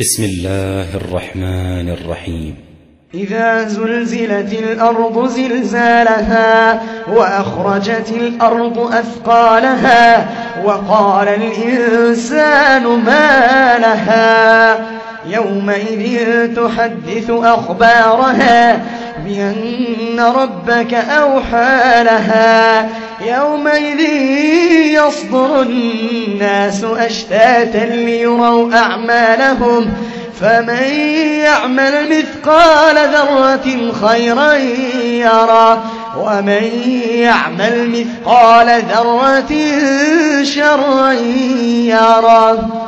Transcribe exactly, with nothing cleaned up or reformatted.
بسم الله الرحمن الرحيم. إذا زلزلت الأرض زلزالها وأخرجت الأرض أثقالها وقال الإنسان ما لها يومئذ تحدث أخبارها بأن ربك أوحى لها يومئذ يصدر الناس أشتاتا ليروا أعمالهم فمن يعمل مثقال ذرة خيرا يره ومن يعمل مثقال ذرة شرا يره.